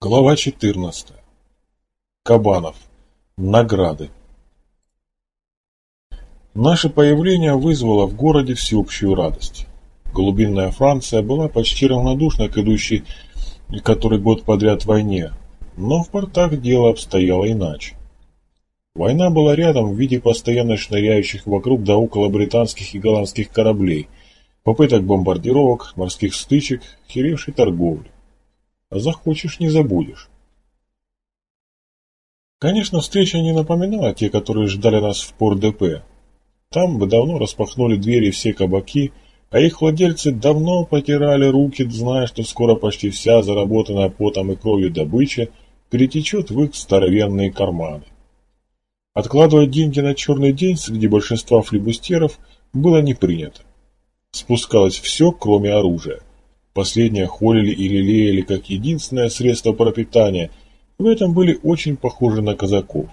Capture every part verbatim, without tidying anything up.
Глава четырнадцатая. Кабанов. Награды. Наше появление вызвало в городе всеобщую радость. Глубинная Франция была почти равнодушна к идущей который год подряд войне, но в портах дело обстояло иначе. Война была рядом в виде постоянно шныряющих вокруг да около британских и голландских кораблей, попыток бомбардировок, морских стычек, херевшей торговли. А захочешь — не забудешь. Конечно, встреча не напоминала те, которые ждали нас в Пор-де-Пе. Там бы давно распахнули двери все кабаки, а их владельцы давно потирали руки, зная, что скоро почти вся заработанная потом и кровью добыча перетечет в их здоровенные карманы. Откладывать деньги на черный день среди большинства флибустеров было не принято. Спускалось все, кроме оружия. Последнее холили и лелеяли как единственное средство пропитания, и в этом были очень похожи на казаков.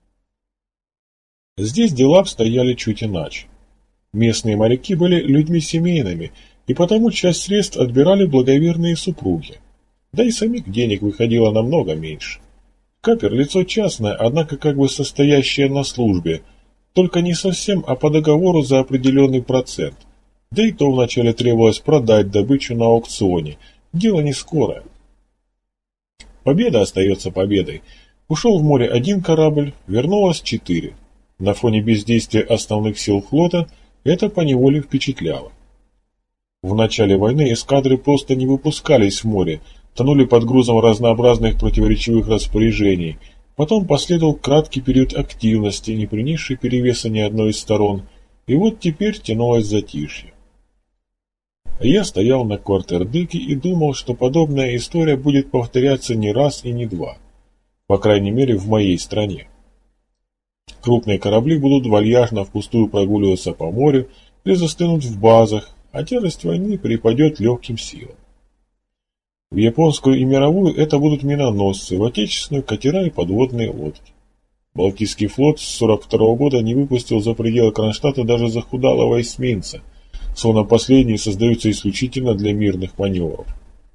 Здесь дела обстояли чуть иначе. Местные моряки были людьми семейными, и потому часть средств отбирали благоверные супруги. Да и самих денег выходило намного меньше. Капер – лицо частное, однако как бы состоящее на службе, только не совсем, а по договору за определенный процент. Да и то вначале требовалось продать добычу на аукционе. Дело не скорое. Победа остается победой. Ушел в море один корабль, вернулось четыре. На фоне бездействия основных сил флота это поневоле впечатляло. В начале войны эскадры просто не выпускались в море, тонули под грузом разнообразных противоречивых распоряжений. Потом последовал краткий период активности, не принесший перевеса ни одной из сторон, и вот теперь тянулось затишье. Я стоял на квартердеке и думал, что подобная история будет повторяться не раз и не два. По крайней мере, в моей стране. Крупные корабли будут вальяжно впустую прогуливаться по морю или застынут в базах, а тяжесть войны перепадет легким силам. В японскую и мировую это будут миноносцы, в отечественную — катера и подводные лодки. Балтийский флот с сорок второго года не выпустил за пределы Кронштадта даже захудалого эсминца, словно последние создаются исключительно для мирных маневров.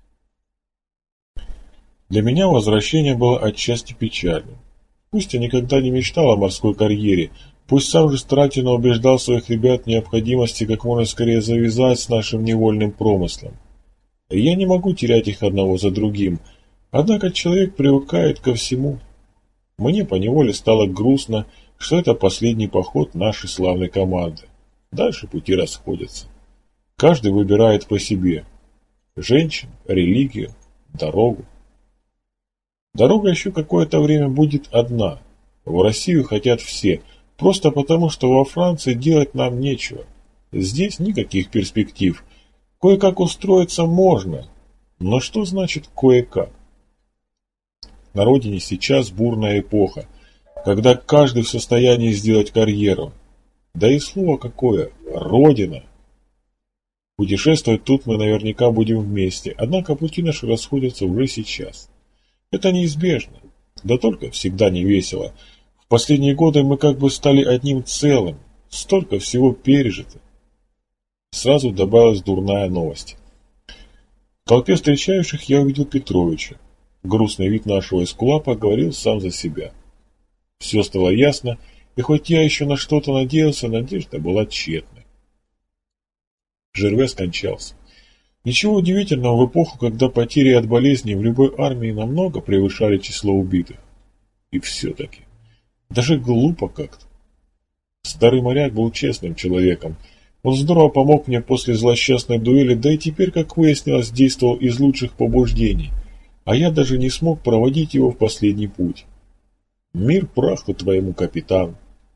Для меня возвращение было отчасти печальным. Пусть я никогда не мечтал о морской карьере, пусть сам же старательно убеждал своих ребят в необходимости как можно скорее завязать с нашим невольным промыслом. Я не могу терять их одного за другим, однако человек привыкает ко всему. Мне поневоле стало грустно, что это последний поход нашей славной команды. Дальше пути расходятся. Каждый выбирает по себе. Женщин, религию, дорогу. Дорога еще какое-то время будет одна. В Россию хотят все, просто потому, что во Франции делать нам нечего. Здесь никаких перспектив. Кое-как устроиться можно, но что значит кое-как? На родине сейчас бурная эпоха, когда каждый в состоянии сделать карьеру. Да и слово какое – родина. Путешествовать тут мы наверняка будем вместе, однако пути наши расходятся уже сейчас. Это неизбежно, да только всегда не весело. В последние годы мы как бы стали одним целым, столько всего пережито. Сразу добавилась дурная новость. В толпе встречающих я увидел Петровича. Грустный вид нашего эскулапа говорил сам за себя. Все стало ясно, и хоть я еще на что-то надеялся, надежда была тщетной. Жерве скончался. Ничего удивительного в эпоху, когда потери от болезней в любой армии намного превышали число убитых. И все-таки. Даже глупо как-то. Старый моряк был честным человеком. Он здорово помог мне после злосчастной дуэли, да и теперь, как выяснилось, действовал из лучших побуждений. А я даже не смог проводить его в последний путь. Мир праху твоему капитану.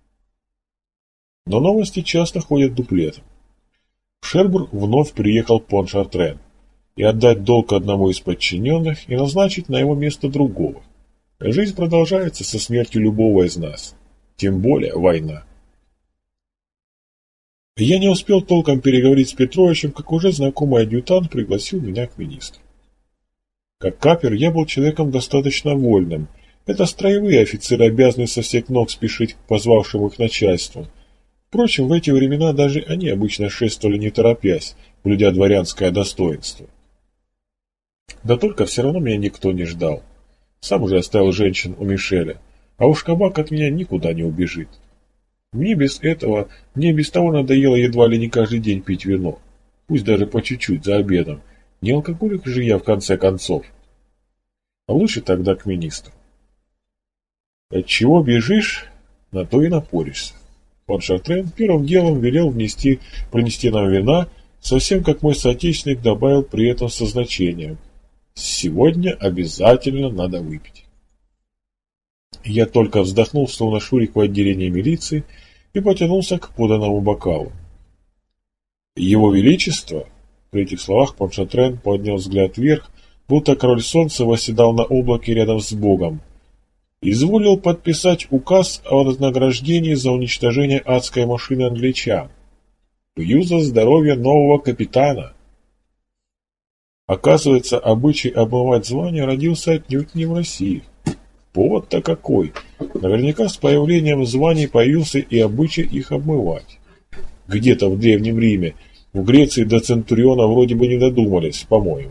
Но новости часто ходят дуплетом. В Шербург вновь приехал Поншартрен, и отдать долг одному из подчиненных и назначить на его место другого. Жизнь продолжается со смертью любого из нас, тем более война. Я не успел толком переговорить с Петровичем, как уже знакомый адъютант пригласил меня к министру. Как капер я был человеком достаточно вольным. Это строевые офицеры обязаны со всех ног спешить к позвавшему их начальству. Впрочем, в эти времена даже они обычно шествовали не торопясь, блюдя дворянское достоинство. Да только все равно меня никто не ждал. Сам уже оставил женщин у Мишеля, а уж кабак от меня никуда не убежит. Мне без этого, мне без того надоело едва ли не каждый день пить вино, пусть даже по чуть-чуть за обедом. Не алкоголик же я в конце концов. А лучше тогда к министру. От чего бежишь, на то и напоришься. Пан Шартрен первым делом велел внести, принести нам вина, совсем как мой соотечественник добавил при этом со значением: сегодня обязательно надо выпить. Я только вздохнул, словно Шурик в отделении милиции, и потянулся к поданному бокалу. Его Величество, при этих словах пан Шартрен поднял взгляд вверх, будто король солнца восседал на облаке рядом с Богом, изволил подписать указ о вознаграждении за уничтожение адской машины англичан. Пью за здоровье нового капитана. Оказывается, обычай обмывать звания родился отнюдь не в России. Повод-то какой! Наверняка с появлением званий появился и обычай их обмывать. Где-то в Древнем Риме, в Греции до Центуриона вроде бы не додумались, по-моему.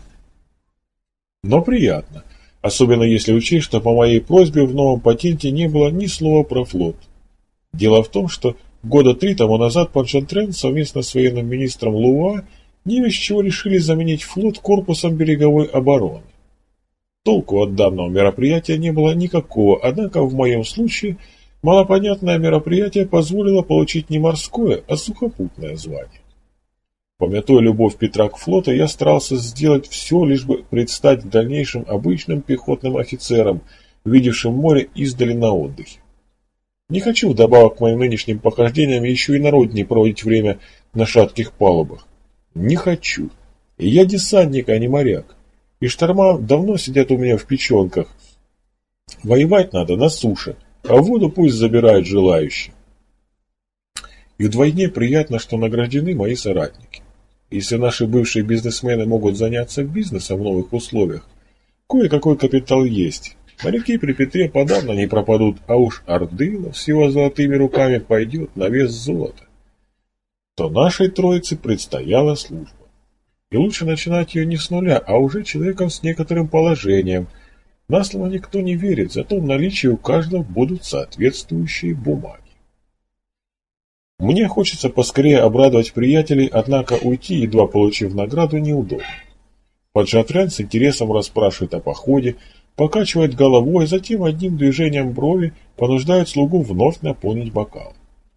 Но приятно, особенно если учесть, что по моей просьбе в новом патенте не было ни слова про флот. Дело в том, что года три тому назад пан Шартрен совместно с военным министром Луа не без чего решили заменить флот корпусом береговой обороны. Толку от данного мероприятия не было никакого, однако в моем случае малопонятное мероприятие позволило получить не морское, а сухопутное звание. Памятуя любовь Петра к флоту, я старался сделать все, лишь бы предстать в дальнейшем обычным пехотным офицером, видевшим море издали на отдыхе. Не хочу вдобавок к моим нынешним похождениям еще и народней проводить время на шатких палубах. Не хочу. И я десантник, а не моряк. И шторма давно сидят у меня в печенках. Воевать надо на суше, а воду пусть забирают желающие. И вдвойне приятно, что награждены мои соратники. Если наши бывшие бизнесмены могут заняться бизнесом в новых условиях, кое-какой капитал есть. Моряки при Петре подавно не пропадут, а уж Ордылов с его золотыми руками пойдет на вес золота. То нашей троице предстояла служба. И лучше начинать ее не с нуля, а уже человеком с некоторым положением. На слово никто не верит, зато в наличии у каждого будут соответствующие бумаги. Мне хочется поскорее обрадовать приятелей, однако уйти, едва получив награду, неудобно. Пан Шартрен с интересом расспрашивает о походе, покачивает головой, затем одним движением брови понуждает слугу вновь наполнить бокал.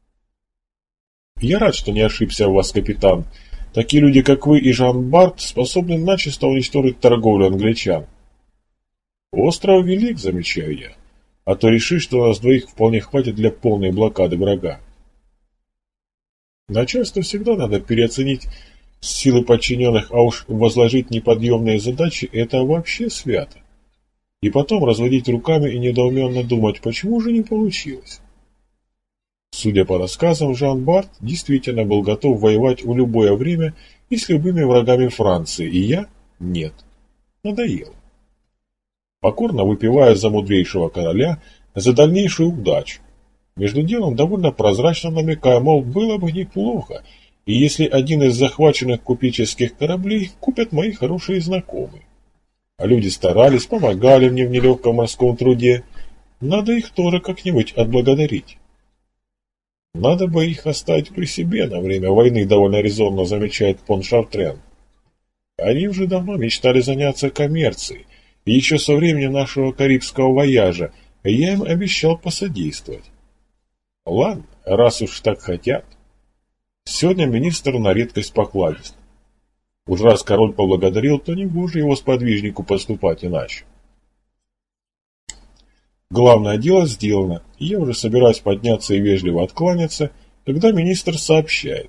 Я рад, что не ошибся в вас, капитан. Такие люди, как вы и Жан Барт, способны начисто уничтожить торговлю англичан. Остров велик, замечаю я, а то решишь, что у нас двоих вполне хватит для полной блокады врага. Начальству всегда надо переоценить силы подчиненных, а уж возложить неподъемные задачи – это вообще свято. И потом разводить руками и недоуменно думать, почему же не получилось. Судя по рассказам, Жан Барт действительно был готов воевать в любое время и с любыми врагами Франции, и я – нет. Надоело. Покорно выпивая за мудрейшего короля, за дальнейшую удачу. Между делом довольно прозрачно намекая, мол, было бы неплохо, и если один из захваченных купеческих кораблей купят мои хорошие знакомые. А люди старались, помогали мне в нелегком морском труде. Надо их тоже как-нибудь отблагодарить. Надо бы их оставить при себе на время войны, довольно резонно замечает пан Шартрен. Они уже давно мечтали заняться коммерцией, и еще со времени нашего карибского вояжа я им обещал посодействовать. Ладно, раз уж так хотят. Сегодня министр на редкость покладист. Уж раз король поблагодарил, то не гоже его сподвижнику поступать иначе. Главное дело сделано, и я уже собираюсь подняться и вежливо откланяться, когда министр сообщает.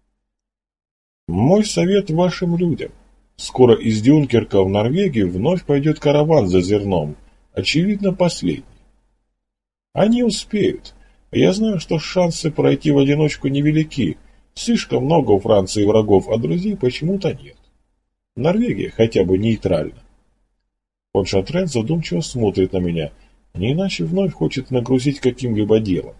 Мой совет вашим людям. Скоро из Дюнкерка в Норвегию вновь пойдет караван за зерном, очевидно последний. Они успеют. Я знаю, что шансы пройти в одиночку невелики. Слишком много у Франции врагов, а друзей почему-то нет. Норвегия хотя бы нейтральна. Пан Шартрен задумчиво смотрит на меня, не иначе вновь хочет нагрузить каким-либо делом.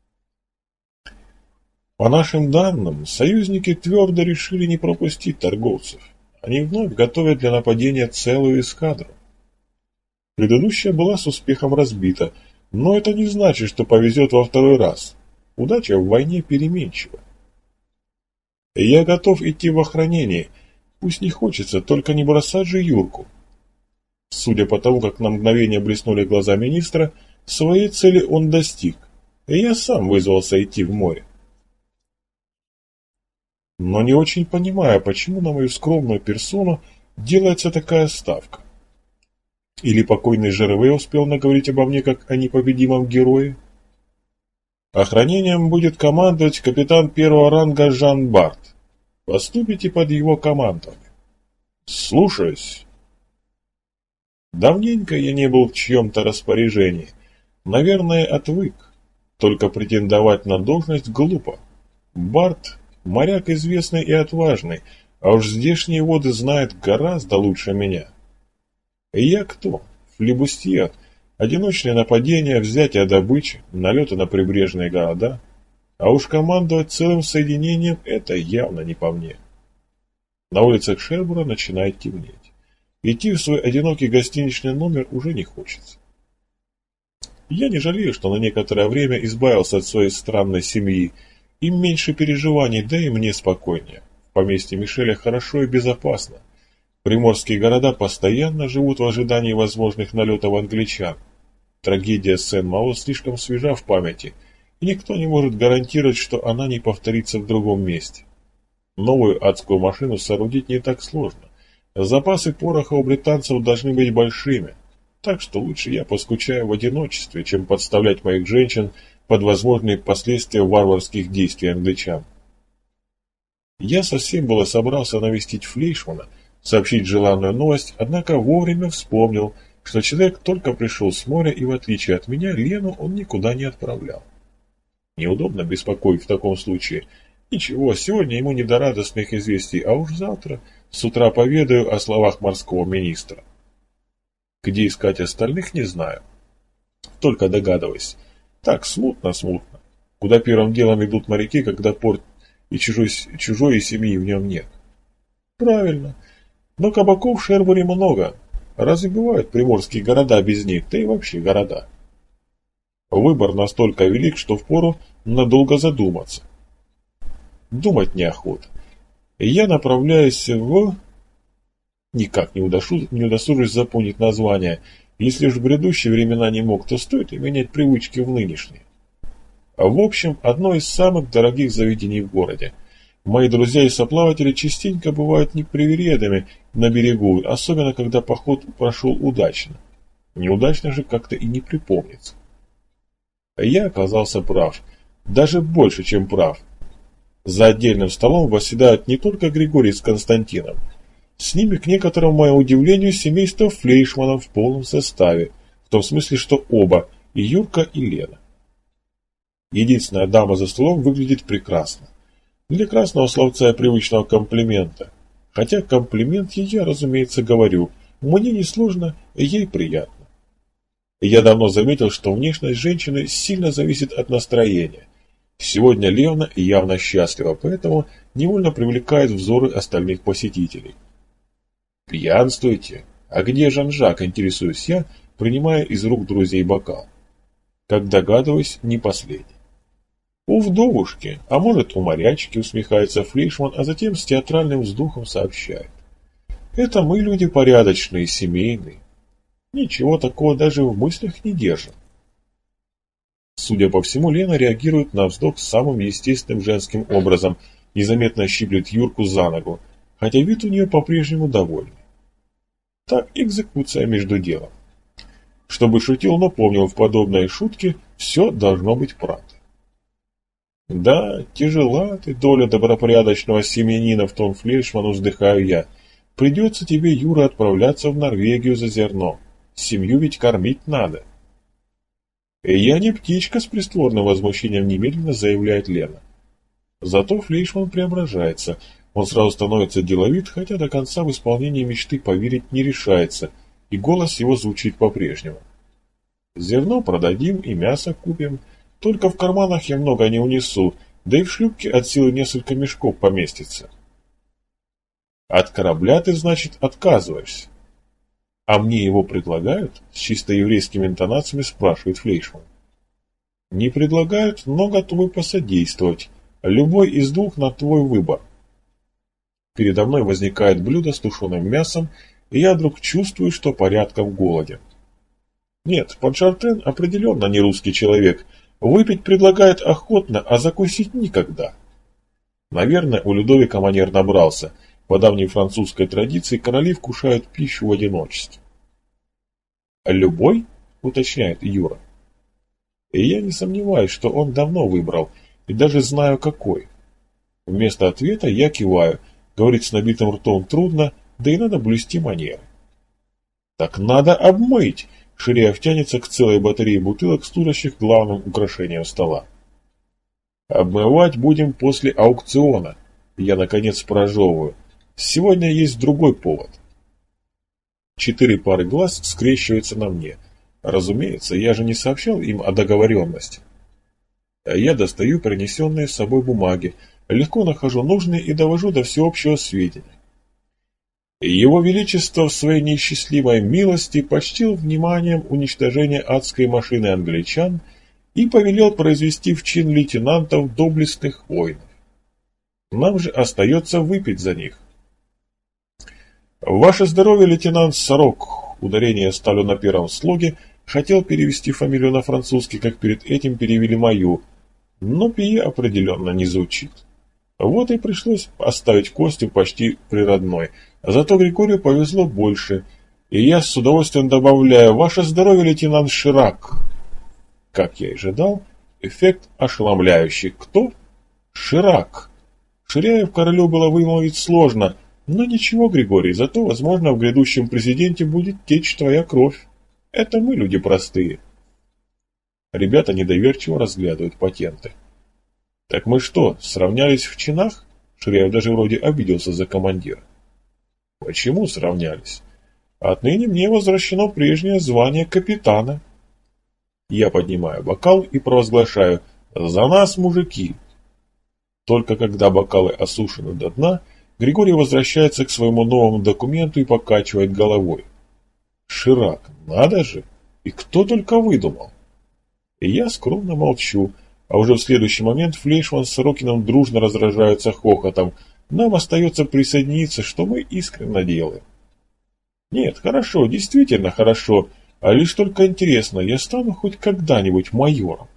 По нашим данным, союзники твердо решили не пропустить торговцев. Они вновь готовят для нападения целую эскадру. Предыдущая была с успехом разбита, но это не значит, что повезет во второй раз. Удача в войне переменчива. Я готов идти в охранение. Пусть не хочется, только не бросать же Юрку. Судя по тому, как на мгновение блеснули глаза министра, своей цели он достиг, и я сам вызвался идти в море. Но не очень понимаю, почему на мою скромную персону делается такая ставка. Или покойный Жерве успел наговорить обо мне как о непобедимом герое? Охранением будет командовать капитан первого ранга Жан Барт. Поступите под его командование. Слушаюсь. Давненько я не был в чьем-то распоряжении. Наверное, отвык. Только претендовать на должность глупо. Барт – моряк известный и отважный, а уж здешние воды знает гораздо лучше меня. И я кто? Флибустьер. Одиночные нападения, взятие добычи, налеты на прибрежные города. А уж командовать целым соединением – это явно не по мне. На улицах Шербура начинает темнеть. Идти в свой одинокий гостиничный номер уже не хочется. Я не жалею, что на некоторое время избавился от своей странной семьи. Им меньше переживаний, да и мне спокойнее. В поместье Мишеля хорошо и безопасно. Приморские города постоянно живут в ожидании возможных налетов англичан. Трагедия Сен-Мао слишком свежа в памяти, и никто не может гарантировать, что она не повторится в другом месте. Новую адскую машину соорудить не так сложно. Запасы пороха у британцев должны быть большими, так что лучше я поскучаю в одиночестве, чем подставлять моих женщин под возможные последствия варварских действий англичан. Я совсем было собрался навестить Флейшмана, сообщить желанную новость, однако вовремя вспомнил, что человек только пришел с моря, и в отличие от меня, Лену он никуда не отправлял. Неудобно беспокоить в таком случае. Ничего, сегодня ему не до радостных известий, а уж завтра с утра поведаю о словах морского министра. Где искать остальных, не знаю. Только догадываюсь. Так, смутно-смутно. Куда первым делом идут моряки, когда порт и чужой, чужой и семьи в нем нет? Правильно. Но кабаков в Шербуре много. Разве бывают приморские города без них, да и вообще города? Выбор настолько велик, что впору надолго задуматься. Думать неохота. Я направляюсь в... Никак не, удошу... не удосужусь запомнить название. Если уж в грядущие времена не мог, то стоит и менять привычки в нынешние. В общем, одно из самых дорогих заведений в городе. Мои друзья и соплаватели частенько бывают непривередами на берегу, особенно когда поход прошел удачно. Неудачно же как-то и не припомнится. Я оказался прав. Даже больше, чем прав. За отдельным столом восседают не только Григорий с Константином. С ними, к некоторому моему удивлению, семейство Флейшманов в полном составе, в том смысле, что оба, и Юрка, и Лена. Единственная дама за столом выглядит прекрасно. Для красного словца и привычного комплимента. Хотя комплимент я, разумеется, говорю. Мне несложно, ей приятно. Я давно заметил, что внешность женщины сильно зависит от настроения. Сегодня Лена явно счастлива, поэтому невольно привлекает взоры остальных посетителей. «Пьянствуйте? А где Жан-Жак?» — интересуюсь я, принимая из рук друзей бокал. Как догадываюсь, не последний. «У вдовушки, а может, у морячки», — усмехается Флейшман, а затем с театральным вздохом сообщает. «Это мы люди порядочные, семейные. Ничего такого даже в мыслях не держим». Судя по всему, Лена реагирует на вздох самым естественным женским образом, незаметно щиплет Юрку за ногу, хотя вид у нее по-прежнему довольный. Так, экзекуция между делом. Чтобы шутил, но помнил в подобной шутке, все должно быть правдой. Да, тяжела ты доля добропорядочного семьянина в том, Флейшману, вздыхаю я. Придется тебе, Юра, отправляться в Норвегию за зерном. Семью ведь кормить надо. И я не птичка, с притворным возмущением немедленно заявляет Лена. Зато Флейшман преображается. Он сразу становится деловит, хотя до конца в исполнении мечты поверить не решается, и голос его звучит по-прежнему. Зерно продадим и мясо купим. Только в карманах я много не унесу, да и в шлюпке от силы несколько мешков поместится. От корабля ты, значит, отказываешься? А мне его предлагают? С чисто еврейскими интонациями спрашивает Флейшман. Не предлагают, но готовы посодействовать. Любой из двух на твой выбор. Передо мной возникает блюдо с тушеным мясом, и я вдруг чувствую, что порядком голоден. Нет, Поншартен определенно не русский человек. Выпить предлагает охотно, а закусить никогда. Наверное, у Людовика манер набрался. По давней французской традиции короли вкушают пищу в одиночестве. «Любой?» — уточняет Юра. И я не сомневаюсь, что он давно выбрал, и даже знаю какой. Вместо ответа я киваю. Говорить с набитым ртом трудно, да и надо блюсти манеры. «Так надо обмыть!» — Ширяев тянется к целой батарее бутылок, служащих главным украшением стола. «Обмывать будем после аукциона». Я, наконец, прожевываю. Сегодня есть другой повод. Четыре пары глаз скрещиваются на мне. Разумеется, я же не сообщал им о договоренности. Я достаю принесенные с собой бумаги, легко нахожу нужные и довожу до всеобщего сведения. Его Величество в своей неисчислимой милости почтил вниманием уничтожение адской машины англичан и повелел произвести в чин лейтенантов доблестных воинов. Нам же остается выпить за них. «Ваше здоровье, лейтенант Сорок», ударение ставлю на первом слоге, хотел перевести фамилию на французский, как перед этим перевели мою, но Пие определенно не звучит. Вот и пришлось оставить Костю почти природной, зато Григорию повезло больше, и я с удовольствием добавляю «Ваше здоровье, лейтенант Ширак». Как я и ожидал, эффект ошеломляющий. Кто? Ширак. Ширяев королю было вымолвить сложно, но ничего, Григорий, зато, возможно, в грядущем президенте будет течь твоя кровь. Это мы люди простые. Ребята недоверчиво разглядывают патенты. Так мы что, сравнялись в чинах? Ширяев даже вроде обиделся за командира. Почему сравнялись? Отныне мне возвращено прежнее звание капитана. Я поднимаю бокал и провозглашаю «За нас, мужики!». Только когда бокалы осушены до дна, Григорий возвращается к своему новому документу и покачивает головой. Ширак, надо же! И кто только выдумал? И я скромно молчу, а уже в следующий момент Флейшман с Сорокиным дружно разражаются хохотом. Нам остается присоединиться, что мы искренне делаем. Нет, хорошо, действительно хорошо, а лишь только интересно, я стану хоть когда-нибудь майором?